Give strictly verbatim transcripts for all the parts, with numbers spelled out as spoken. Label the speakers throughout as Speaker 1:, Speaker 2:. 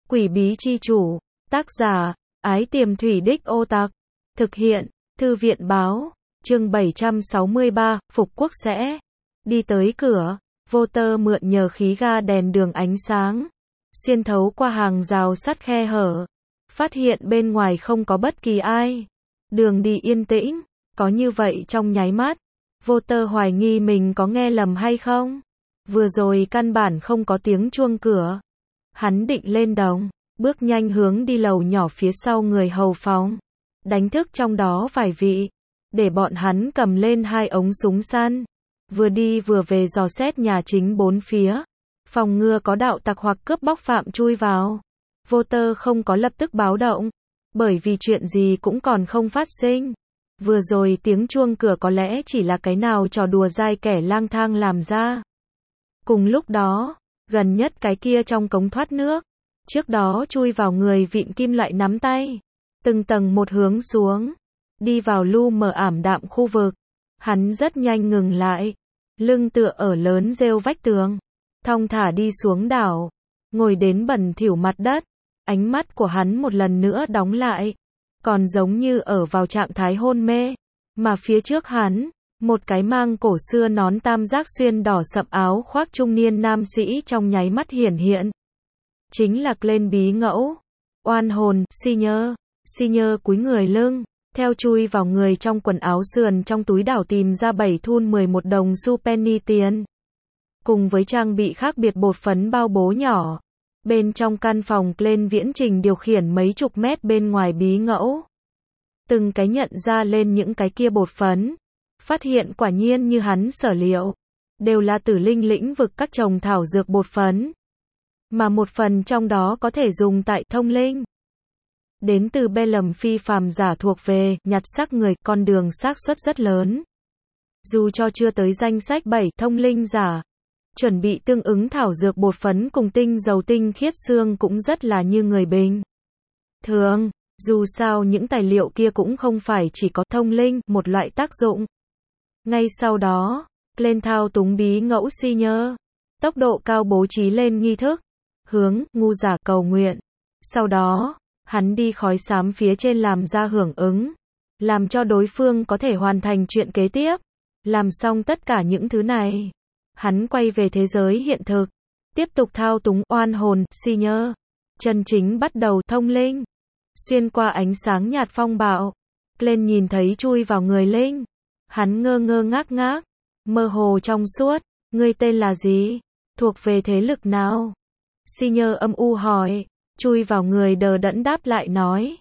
Speaker 1: Quỷ bí chi chủ, tác giả, Ái Tiềm Thủy Đích Ô Tạc, thực hiện, Thư viện báo, chương bảy trăm sáu mươi ba, Phục Quốc sẽ đi tới cửa, Voter mượn nhờ khí ga đèn đường ánh sáng, xuyên thấu qua hàng rào sắt khe hở, phát hiện bên ngoài không có bất kỳ ai, đường đi yên tĩnh, có như vậy trong nháy mắt, Voter hoài nghi mình có nghe lầm hay không, vừa rồi căn bản không có tiếng chuông cửa. Hắn định lên đồng, bước nhanh hướng đi lầu nhỏ phía sau người hầu phòng, đánh thức trong đó vài vị, để bọn hắn cầm lên hai ống súng săn, vừa đi vừa về dò xét nhà chính bốn phía, phòng ngừa có đạo tặc hoặc cướp bóc phạm chui vào. Voter không có lập tức báo động, bởi vì chuyện gì cũng còn không phát sinh. Vừa rồi tiếng chuông cửa có lẽ chỉ là cái nào trò đùa dai kẻ lang thang làm ra. Cùng lúc đó, gần nhất cái kia trong cống thoát nước, trước đó chui vào người vịn kim loại nắm tay, từng tầng một hướng xuống, đi vào lu mờ ảm đạm khu vực. Hắn rất nhanh ngừng lại, lưng tựa ở lớn rêu vách tường, thong thả đi xuống đảo, ngồi đến bẩn thỉu mặt đất, ánh mắt của hắn một lần nữa đóng lại, còn giống như ở vào trạng thái hôn mê, mà phía trước hắn, một cái mang cổ xưa nón tam giác xuyên đỏ sậm áo khoác trung niên nam sĩ trong nháy mắt hiển hiện. Chính là Glenn bí ngẫu, oan hồn, Senior, Senior cúi người lưng, theo chui vào người trong quần áo sườn trong túi đảo tìm ra bảy thun mười một đồng xu penny tiền. Cùng với trang bị khác biệt bột phấn bao bố nhỏ. Bên trong căn phòng Glenn viễn trình điều khiển mấy chục mét bên ngoài bí ngẫu. Từng cái nhận ra lên những cái kia bột phấn. Phát hiện quả nhiên như hắn sở liệu. Đều là tử linh lĩnh vực các trồng thảo dược bột phấn. Mà một phần trong đó có thể dùng tại thông linh. Đến từ be lầm phi phàm giả thuộc về nhặt xác người, con đường xác suất rất lớn. Dù cho chưa tới danh sách bảy thông linh giả, chuẩn bị tương ứng thảo dược bột phấn cùng tinh dầu tinh khiết xương cũng rất là như người bình thường, dù sao những tài liệu kia cũng không phải chỉ có thông linh một loại tác dụng. Ngay sau đó, Glenn thao túng bí ngẫu Senior, tốc độ cao bố trí lên nghi thức, hướng ngu giả cầu nguyện. Sau đó, hắn đi khói xám phía trên làm ra hưởng ứng, làm cho đối phương có thể hoàn thành chuyện kế tiếp. Làm xong tất cả những thứ này, hắn quay về thế giới hiện thực, tiếp tục thao túng oan hồn, Senior, chân chính bắt đầu thông linh. Xuyên qua ánh sáng nhạt phong bạo, Glenn nhìn thấy chui vào người linh. Hắn ngơ ngơ ngác ngác, mơ hồ trong suốt, ngươi tên là gì? Thuộc về thế lực nào? Senior âm u hỏi, chui vào người đờ đẫn đáp lại nói,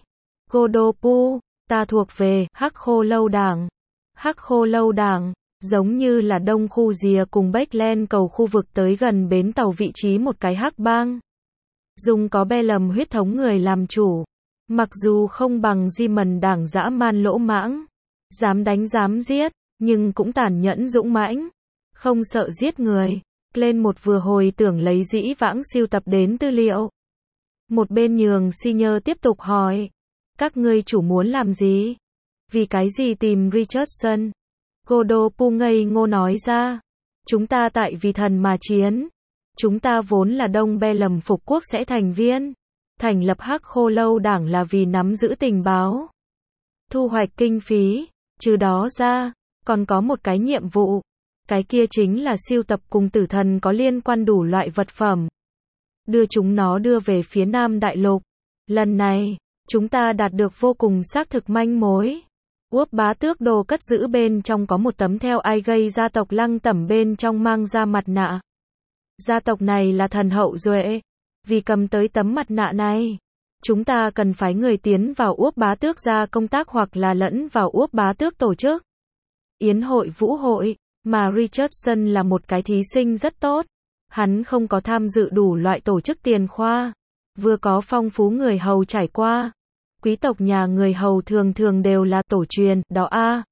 Speaker 1: Godopu, ta thuộc về Hắc Khô Lâu Đảng. Hắc Khô Lâu Đảng, giống như là đông khu rìa cùng Backland cầu khu vực tới gần bến tàu vị trí một cái hắc bang. Dùng có be lầm huyết thống người làm chủ. Mặc dù không bằng Di-mần đảng dã man lỗ mãng, dám đánh dám giết, nhưng cũng tàn nhẫn dũng mãnh, không sợ giết người. Lên một vừa hồi tưởng lấy dĩ vãng siêu tập đến tư liệu. Một bên nhường Senior tiếp tục hỏi, các ngươi chủ muốn làm gì? Vì cái gì tìm Richardson? Godopu ngây ngô nói ra, chúng ta tại vì thần mà chiến. Chúng ta vốn là đông be lầm phục quốc sẽ thành viên. Thành lập Hắc Khô Lâu Đảng là vì nắm giữ tình báo, thu hoạch kinh phí. Trừ đó ra, còn có một cái nhiệm vụ. Cái kia chính là siêu tập cùng tử thần có liên quan đủ loại vật phẩm. Đưa chúng nó đưa về phía Nam Đại Lục. Lần này, chúng ta đạt được vô cùng xác thực manh mối. Uốc bá tước đồ cất giữ bên trong có một tấm theo ai gây gia tộc Lăng Tẩm bên trong mang ra mặt nạ. Gia tộc này là thần hậu duệ. Vì cầm tới tấm mặt nạ này, chúng ta cần phái người tiến vào Uốc bá tước ra công tác hoặc là lẫn vào Uốc bá tước tổ chức yến hội vũ hội, mà Richardson là một cái thí sinh rất tốt. Hắn không có tham dự đủ loại tổ chức tiền khoa, vừa có phong phú người hầu trải qua. Quý tộc nhà người hầu thường thường đều là tổ truyền, đó a.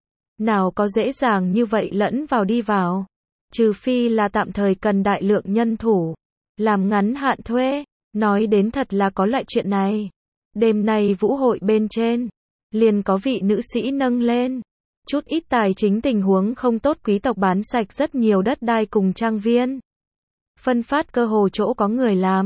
Speaker 1: Nào có dễ dàng như vậy lẫn vào đi vào. Trừ phi là tạm thời cần đại lượng nhân thủ, làm ngắn hạn thuê. Nói đến thật là có loại chuyện này. Đêm nay vũ hội bên trên, liền có vị nữ sĩ nâng lên. Chút ít tài chính tình huống không tốt quý tộc bán sạch rất nhiều đất đai cùng trang viên. Phân phát cơ hồ chỗ có người làm.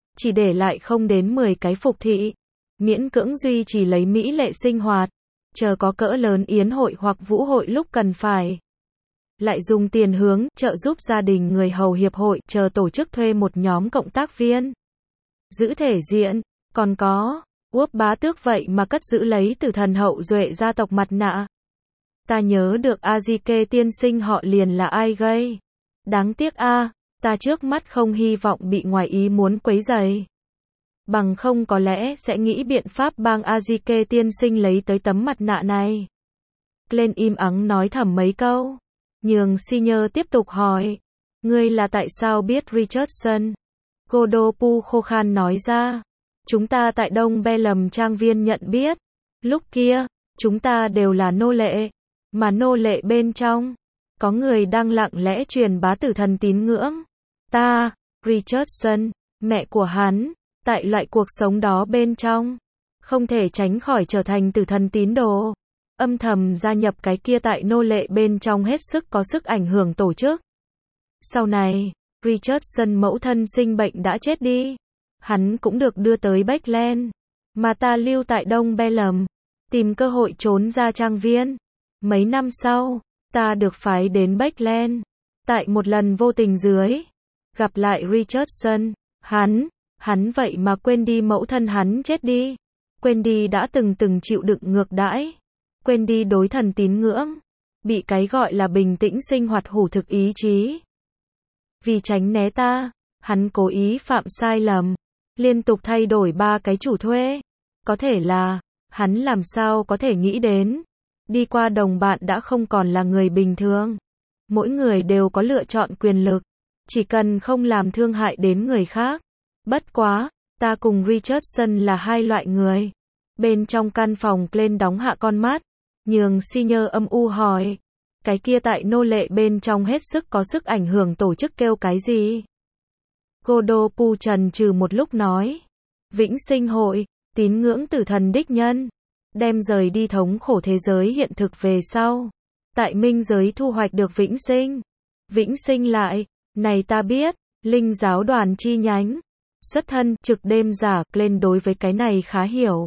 Speaker 1: chỉ để lại không đến mười cái phục thị, miễn cưỡng duy trì lấy mỹ lệ sinh hoạt, chờ có cỡ lớn yến hội hoặc vũ hội lúc cần phải. Lại dùng tiền hướng, trợ giúp gia đình người hầu hiệp hội, chờ tổ chức thuê một nhóm cộng tác viên. Giữ thể diện, còn có, Uốc bá tước vậy mà cất giữ lấy từ thần hậu duệ gia tộc mặt nạ. Ta nhớ được Azike tiên sinh họ liền là ai gây. Đáng tiếc a, ta trước mắt không hy vọng bị ngoài ý muốn quấy rầy. Bằng không có lẽ sẽ nghĩ biện pháp bang Azike tiên sinh lấy tới tấm mặt nạ này. Glenn im ắng nói thầm mấy câu. Nhường Senior tiếp tục hỏi. Ngươi là tại sao biết Richardson? Godopu khô khan nói ra. Chúng ta tại Đông Belem trang viên nhận biết. Lúc kia, chúng ta đều là nô lệ. Mà nô lệ bên trong, có người đang lặng lẽ truyền bá tử thần tín ngưỡng. Ta, Richardson, mẹ của hắn, tại loại cuộc sống đó bên trong, không thể tránh khỏi trở thành tử thần tín đồ. Âm thầm gia nhập cái kia tại nô lệ bên trong hết sức có sức ảnh hưởng tổ chức. Sau này, Richardson mẫu thân sinh bệnh đã chết đi. Hắn cũng được đưa tới Backland. Mà ta lưu tại Đông Belem, tìm cơ hội trốn ra trang viên. Mấy năm sau, ta được phái đến Backland. Tại một lần vô tình dưới, gặp lại Richardson, hắn, hắn vậy mà quên đi mẫu thân hắn chết đi. Quên đi đã từng từng chịu đựng ngược đãi. Quên đi đối thần tín ngưỡng. Bị cái gọi là bình tĩnh sinh hoạt hủ thực ý chí. Vì tránh né ta, hắn cố ý phạm sai lầm. Liên tục thay đổi ba cái chủ thuê. Có thể là, hắn làm sao có thể nghĩ đến. Đi qua đồng bạn đã không còn là người bình thường. Mỗi người đều có lựa chọn quyền lực. Chỉ cần không làm thương hại đến người khác. Bất quá, ta cùng Richardson là hai loại người. Bên trong căn phòng Glenn đóng hạ con mắt. Nhường Senior âm u hỏi. Cái kia tại nô lệ bên trong hết sức có sức ảnh hưởng tổ chức kêu cái gì? Godopu trần trừ một lúc nói. Vĩnh sinh hội, tín ngưỡng tử thần đích nhân. Đem rời đi thống khổ thế giới hiện thực về sau. Tại minh giới thu hoạch được vĩnh sinh. Vĩnh sinh lại, này ta biết, linh giáo đoàn chi nhánh. Xuất thân, trực đêm giả, lên đối với cái này khá hiểu.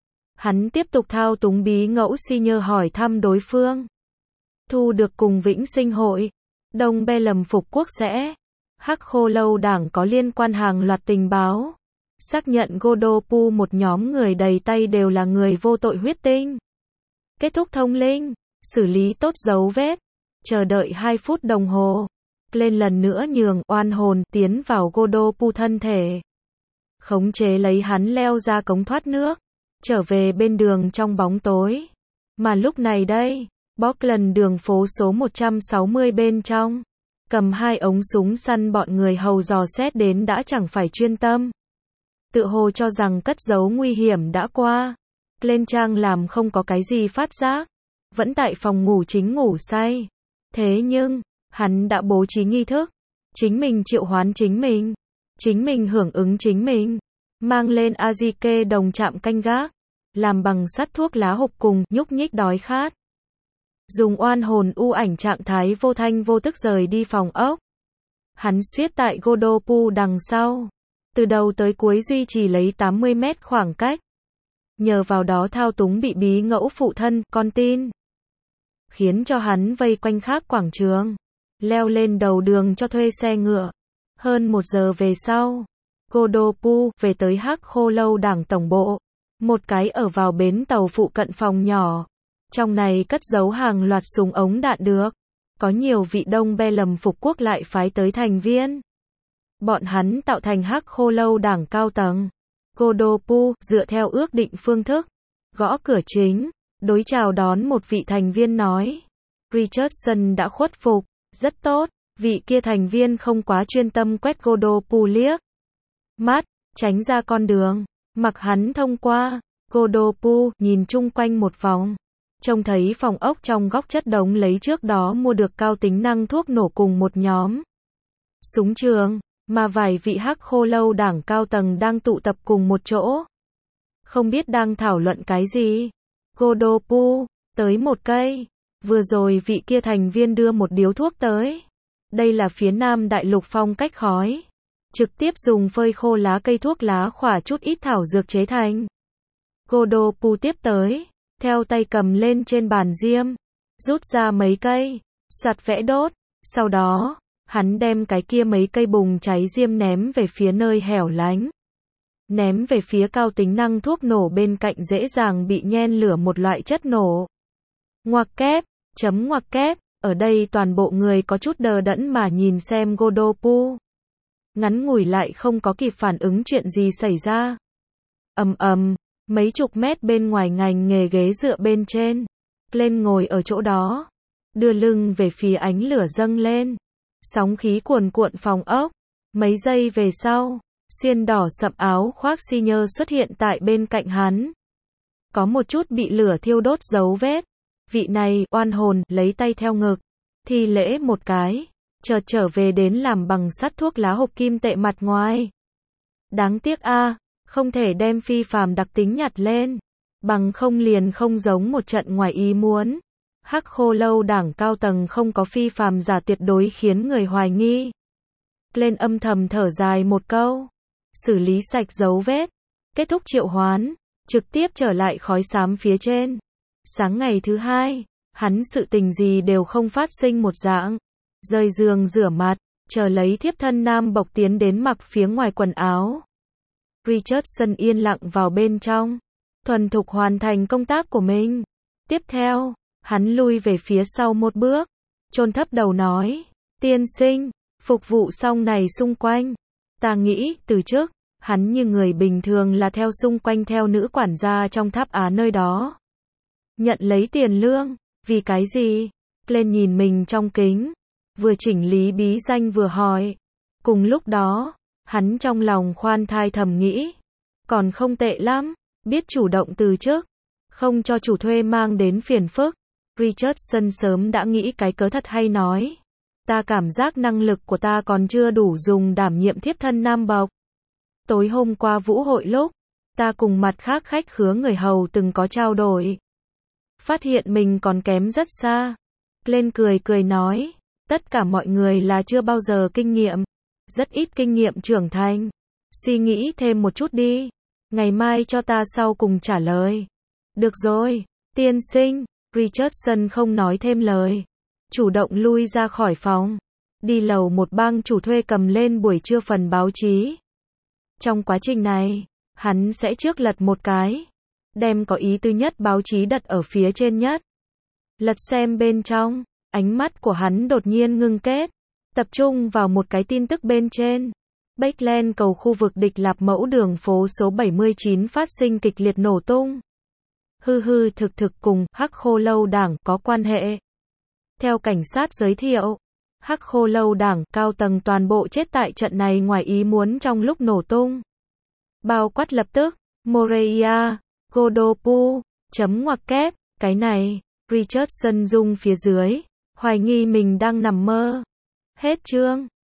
Speaker 1: Hắn tiếp tục thao túng bí ngẫu Senior hỏi thăm đối phương. Thu được cùng vĩnh sinh hội. Đông Belem phục quốc sẽ. Hắc khô lâu đảng có liên quan hàng loạt tình báo. Xác nhận Godopu một nhóm người đầy tay đều là người vô tội huyết tinh. Kết thúc thông linh. Xử lý tốt dấu vết. Chờ đợi hai phút đồng hồ. Lên lần nữa nhường oan hồn tiến vào Godopu thân thể. Khống chế lấy hắn leo ra cống thoát nước. Trở về bên đường trong bóng tối. Mà lúc này đây, Bockland đường phố số một trăm sáu mươi bên trong. Cầm hai ống súng săn bọn người hầu dò xét đến đã chẳng phải chuyên tâm. Tự hồ cho rằng cất giấu nguy hiểm đã qua. Lên trang làm không có cái gì phát giác. Vẫn tại phòng ngủ chính ngủ say. Thế nhưng, hắn đã bố trí nghi thức. Chính mình triệu hoán chính mình. Chính mình hưởng ứng chính mình. Mang lên Azike đồng chạm canh gác. Làm bằng sắt thuốc lá hộp cùng nhúc nhích đói khát. Dùng oan hồn u ảnh trạng thái vô thanh vô tức rời đi phòng ốc. Hắn suýt tại Godopu đằng sau. Từ đầu tới cuối duy trì lấy tám mươi mét khoảng cách. Nhờ vào đó thao túng bị bí ngẫu phụ thân, con tin. Khiến cho hắn vây quanh khác quảng trường. Leo lên đầu đường cho thuê xe ngựa. Hơn một giờ về sau. Godopu về tới Hắc khô lâu đảng tổng bộ. Một cái ở vào bến tàu phụ cận phòng nhỏ. Trong này cất giấu hàng loạt súng ống đạn được. Có nhiều vị Đông Belem phục quốc lại phái tới thành viên. Bọn hắn tạo thành Hắc khô lâu đảng cao tầng. Godopu dựa theo ước định phương thức. Gõ cửa chính. Đối chào đón một vị thành viên nói. Richardson đã khuất phục. Rất tốt. Vị kia thành viên không quá chuyên tâm quét Godopu liếc mắt. Tránh ra con đường. Mặc hắn thông qua. Godopu nhìn chung quanh một vòng. Trông thấy phòng ốc trong góc chất đống lấy trước đó mua được cao tính năng thuốc nổ cùng một nhóm súng trường, mà vài vị Hắc khô lâu đảng cao tầng đang tụ tập cùng một chỗ. Không biết đang thảo luận cái gì. Godopu, tới một cây. Vừa rồi vị kia thành viên đưa một điếu thuốc tới. Đây là phía Nam Đại Lục phong cách khói. trực tiếp dùng phơi khô lá cây thuốc lá khỏa chút ít thảo dược chế thành. Godopu tiếp tới, theo tay cầm lên trên bàn diêm, rút ra mấy cây, soạt vẽ đốt, sau đó, hắn đem cái kia mấy cây bùng cháy diêm ném về phía nơi hẻo lánh. Ném về phía cao tính năng thuốc nổ bên cạnh dễ dàng bị nhen lửa một loại chất nổ. Ngoặc kép, chấm ngoặc kép, ở đây toàn bộ người có chút đờ đẫn mà nhìn xem Godopu. Ngắn ngủi lại không có kịp phản ứng chuyện gì xảy ra. Ầm ầm, mấy chục mét bên ngoài ngành nghề ghế dựa bên trên. Lên ngồi ở chỗ đó, đưa lưng về phía ánh lửa dâng lên. Sóng khí cuồn cuộn phòng ốc. Mấy giây về sau, xiên đỏ sậm áo khoác senior xuất hiện tại bên cạnh hắn. Có một chút bị lửa thiêu đốt dấu vết. Vị này, oan hồn, lấy tay theo ngực, thi lễ một cái, chợt trở về đến làm bằng sắt thuốc lá hộp kim tệ mặt ngoài. Đáng tiếc a, không thể đem phi phàm đặc tính nhặt lên, bằng không liền không giống một trận ngoài ý muốn. Hắc Khô Lâu đảng cao tầng không có phi phàm giả tuyệt đối khiến người hoài nghi. Lên âm thầm thở dài một câu, xử lý sạch dấu vết, kết thúc triệu hoán, trực tiếp trở lại khói xám phía trên. Sáng ngày thứ hai, hắn sự tình gì đều không phát sinh một dạng. Rời giường rửa mặt, chờ lấy thiếp thân nam bộc tiến đến mặc phía ngoài quần áo. Richardson yên lặng vào bên trong, thuần thục hoàn thành công tác của mình. Tiếp theo, hắn lui về phía sau một bước, chôn thấp đầu nói, tiên sinh, phục vụ xong này xung quanh. Ta nghĩ, từ trước, hắn như người bình thường là theo xung quanh theo nữ quản gia trong tháp á nơi đó. Nhận lấy tiền lương, vì cái gì? Lên nhìn mình trong kính, vừa chỉnh lý bí danh vừa hỏi. Cùng lúc đó, hắn trong lòng khoan thai thầm nghĩ, còn không tệ lắm, biết chủ động từ chức, không cho chủ thuê mang đến phiền phức. Richardson sớm đã nghĩ cái cớ thật hay nói, ta cảm giác năng lực của ta còn chưa đủ dùng đảm nhiệm thiếp thân nam bộc. Tối hôm qua vũ hội lúc, ta cùng mặt khác khách khứa người hầu từng có trao đổi. Phát hiện mình còn kém rất xa. Lên cười cười nói, tất cả mọi người là chưa bao giờ kinh nghiệm, rất ít kinh nghiệm trưởng thành. Suy nghĩ thêm một chút đi, ngày mai cho ta sau cùng trả lời. Được rồi, tiên sinh. Richardson không nói thêm lời, chủ động lui ra khỏi phòng, đi lầu một bang chủ thuê cầm lên buổi trưa phần báo chí. Trong quá trình này, hắn sẽ trước lật một cái, đem có ý tứ nhất báo chí đặt ở phía trên nhất. Lật xem bên trong, ánh mắt của hắn đột nhiên ngưng kết, tập trung vào một cái tin tức bên trên. Backland cầu khu vực địch lạp mẫu đường phố số bảy mươi chín phát sinh kịch liệt nổ tung. Hư hư thực thực cùng Hắc Khô Lâu đảng có quan hệ. Theo cảnh sát giới thiệu, Hắc Khô Lâu đảng cao tầng toàn bộ chết tại trận này ngoài ý muốn trong lúc nổ tung. Bao quát lập tức, Moreira, Godopu, chấm ngoặc kép, cái này, Richardson rung phía dưới, hoài nghi mình đang nằm mơ. Hết chương.